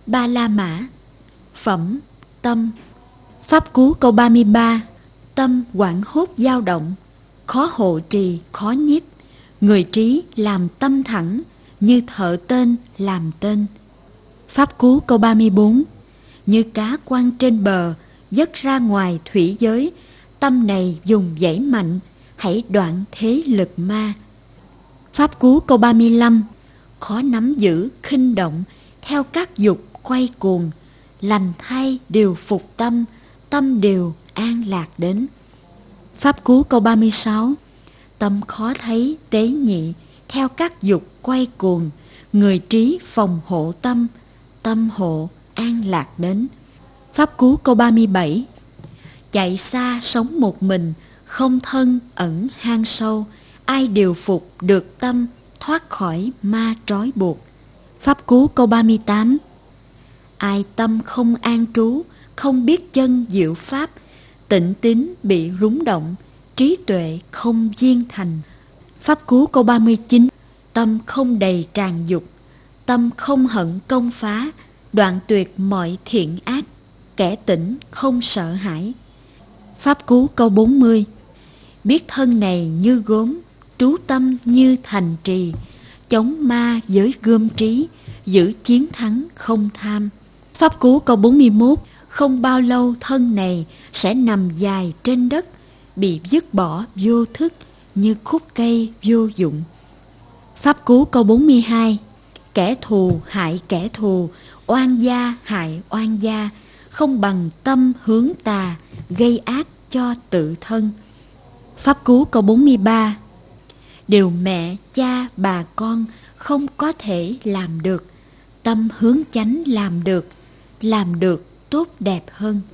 Ba La Mã. Phẩm tâm. Pháp Cú câu 33. Tâm hoảng hốt dao động, khó hộ trì, khó nhiếp. Người trí làm tâm thẳng, như thợ tên làm tên. Pháp Cú câu 34. Như cá quăng trên bờ, dất ra ngoài thủy giới, tâm này dùng dãy mạnh, hãy đoạn thế lực ma. Pháp Cú câu 35. Khó nắm giữ, khinh động, theo các dục quay cuồng, lành thay đều phục tâm, tâm đều an lạc đến. Pháp Cú câu 36. Tâm khó thấy, tế nhị, theo các dục quay cuồng, người trí phòng hộ tâm, tâm hộ an lạc đến. Pháp Cú câu 37. Chạy xa sống một mình, không thân ẩn hang sâu, ai điều phục được tâm, thoát khỏi ma trói buộc. Pháp Cú câu 38. Ai tâm không an trú, không biết chân diệu pháp, tịnh tín bị rúng động, trí tuệ không viên thành. Pháp Cú câu 39. Tâm không đầy tràn dục, tâm không hận công phá, đoạn tuyệt mọi thiện ác, kẻ tỉnh không sợ hãi. Pháp Cú câu 40. Biết thân này như gốm, trú tâm như thành trì, chống ma với gươm trí, giữ chiến thắng không tham. Pháp Cú câu 41. Không bao lâu thân này sẽ nằm dài trên đất, bị dứt bỏ vô thức, như khúc cây vô dụng. Pháp Cú câu 42. Kẻ thù hại kẻ thù, oan gia hại oan gia, không bằng tâm hướng tà, gây ác cho tự thân. Pháp Cú câu 43. Điều mẹ, cha, bà con không có thể làm được, tâm hướng chánh làm được tốt đẹp hơn.